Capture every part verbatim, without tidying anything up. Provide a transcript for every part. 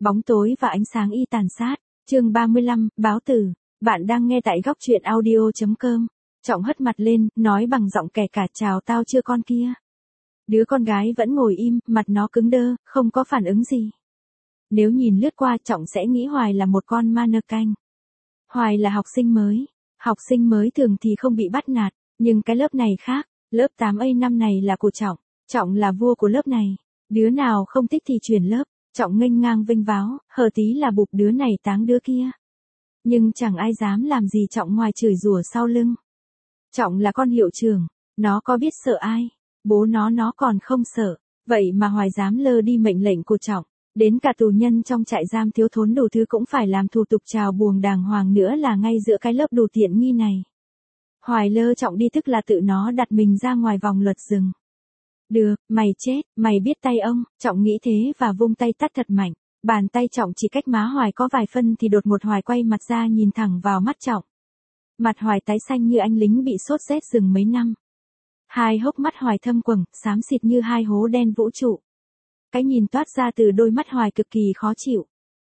Bóng tối và ánh sáng y tàn sát. Chương ba mươi lăm, báo tử. Bạn đang nghe tại góc truyện audio chấm com. Trọng hất mặt lên, nói bằng giọng kẻ cả, chào tao chưa con kia. Đứa con gái vẫn ngồi im, mặt nó cứng đơ, không có phản ứng gì. Nếu nhìn lướt qua, Trọng sẽ nghĩ Hoài là một con mannequin. Hoài là học sinh mới. Học sinh mới thường thì không bị bắt nạt, nhưng cái lớp này khác. Lớp tám A năm này là của Trọng. Trọng là vua của lớp này. Đứa nào không thích thì chuyển lớp. Trọng nghênh ngang vênh váo, hờ tí là bụp đứa này táng đứa kia. Nhưng chẳng ai dám làm gì Trọng ngoài chửi rủa sau lưng. Trọng là con hiệu trưởng, nó có biết sợ ai, bố nó nó còn không sợ, vậy mà Hoài dám lơ đi mệnh lệnh của Trọng. Đến cả tù nhân trong trại giam thiếu thốn đủ thứ cũng phải làm thủ tục chào buồng đàng hoàng nữa là ngay giữa cái lớp đủ tiện nghi này. Hoài lơ Trọng đi tức là tự nó đặt mình ra ngoài vòng luật rừng. Được, mày chết, mày biết tay ông, Trọng nghĩ thế và vung tay tát thật mạnh. Bàn tay Trọng chỉ cách má Hoài có vài phân thì đột ngột Hoài quay mặt ra nhìn thẳng vào mắt Trọng. Mặt Hoài tái xanh như anh lính bị sốt rét rừng mấy năm. Hai hốc mắt Hoài thâm quầng, xám xịt như hai hố đen vũ trụ. Cái nhìn toát ra từ đôi mắt Hoài cực kỳ khó chịu.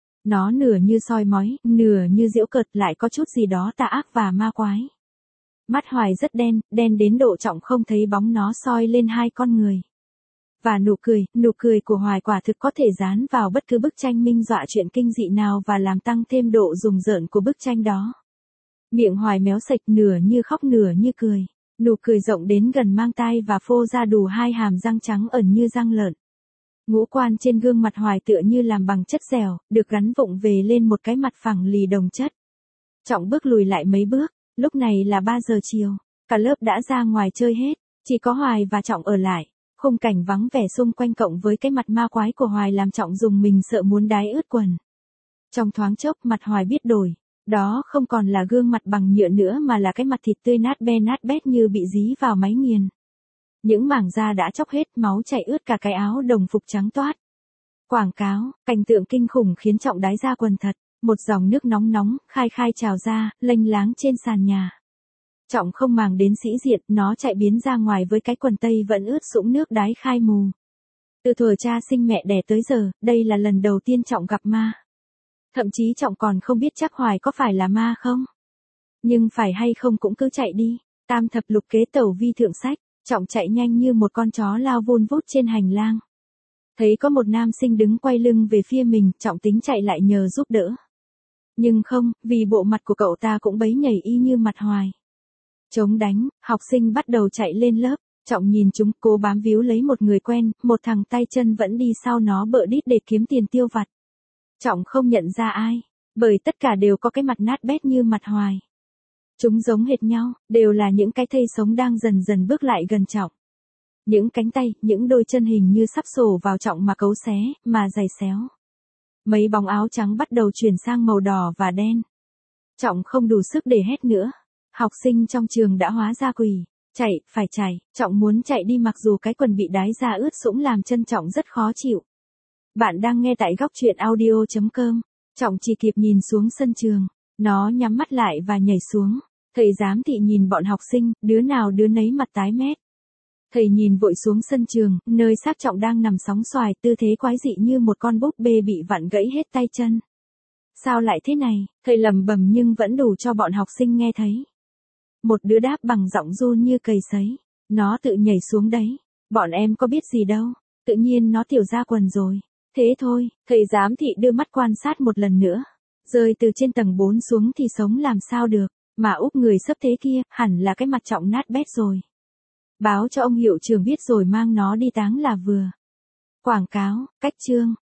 Nó nửa như soi mói, nửa như giễu cợt, lại có chút gì đó tà ác và ma quái. Mắt Hoài rất đen, đen đến độ Trọng không thấy bóng nó soi lên hai con người. Và nụ cười, nụ cười của Hoài quả thực có thể dán vào bất cứ bức tranh minh họa chuyện kinh dị nào và làm tăng thêm độ rùng rợn của bức tranh đó. Miệng Hoài méo sạch, nửa như khóc nửa như cười. Nụ cười rộng đến gần mang tai và phô ra đủ hai hàm răng trắng ẩn như răng lợn. Ngũ quan trên gương mặt Hoài tựa như làm bằng chất dẻo, được gắn vụng về lên một cái mặt phẳng lì đồng chất. Trọng bước lùi lại mấy bước. Lúc này là ba giờ chiều, cả lớp đã ra ngoài chơi hết, chỉ có Hoài và Trọng ở lại. Khung cảnh vắng vẻ xung quanh cộng với cái mặt ma quái của Hoài làm Trọng dùng mình sợ muốn đái ướt quần. Trong thoáng chốc mặt Hoài biết đổi, đó không còn là gương mặt bằng nhựa nữa mà là cái mặt thịt tươi nát be nát bét như bị dí vào máy nghiền. Những mảng da đã chóc hết, máu chảy ướt cả cái áo đồng phục trắng toát. Quảng cáo, cảnh tượng kinh khủng khiến Trọng đái ra quần thật. Một dòng nước nóng nóng, khai khai trào ra, lênh láng trên sàn nhà. Trọng không màng đến sĩ diện, nó chạy biến ra ngoài với cái quần tây vẫn ướt sũng nước đái khai mù. Từ thuở cha sinh mẹ đẻ tới giờ, đây là lần đầu tiên Trọng gặp ma. Thậm chí Trọng còn không biết chắc Hoài có phải là ma không. Nhưng phải hay không cũng cứ chạy đi. Tam thập lục kế tẩu vi thượng sách, Trọng chạy nhanh như một con chó lao vun vút trên hành lang. Thấy có một nam sinh đứng quay lưng về phía mình, Trọng tính chạy lại nhờ giúp đỡ. Nhưng không, vì bộ mặt của cậu ta cũng bấy nhảy y như mặt Hoài. Chống đánh, học sinh bắt đầu chạy lên lớp, Trọng nhìn chúng cố bám víu lấy một người quen, một thằng tay chân vẫn đi sau nó bợ đít để kiếm tiền tiêu vặt. Trọng không nhận ra ai, bởi tất cả đều có cái mặt nát bét như mặt Hoài. Chúng giống hệt nhau, đều là những cái thây sống đang dần dần bước lại gần Trọng. Những cánh tay, những đôi chân hình như sắp sổ vào Trọng mà cấu xé, mà giày xéo. Mấy bóng áo trắng bắt đầu chuyển sang màu đỏ và đen. Trọng không đủ sức để hét nữa. Học sinh trong trường đã hóa ra quỷ. Chạy, phải chạy. Trọng muốn chạy đi mặc dù cái quần bị đái ra ướt sũng làm chân Trọng rất khó chịu. Bạn đang nghe tại góc truyện audio chấm com. Trọng chỉ kịp nhìn xuống sân trường. Nó nhắm mắt lại và nhảy xuống. Thầy giám thị nhìn bọn học sinh, đứa nào đứa nấy mặt tái mét. Thầy nhìn vội xuống sân trường, nơi xác Trọng đang nằm sóng xoài, tư thế quái dị như một con búp bê bị vặn gãy hết tay chân. Sao lại thế này? Thầy lẩm bẩm nhưng vẫn đủ cho bọn học sinh nghe thấy. Một đứa đáp bằng giọng run như cầy sấy. Nó tự nhảy xuống đấy. Bọn em có biết gì đâu. Tự nhiên nó tiểu ra quần rồi. Thế thôi, thầy giám thị đưa mắt quan sát một lần nữa. Rơi từ trên tầng bốn xuống thì sống làm sao được. Mà úp người sấp thế kia, hẳn là cái mặt Trọng nát bét rồi. Báo cho ông hiệu trưởng biết rồi mang nó đi táng là vừa. Quảng cáo, cách chương,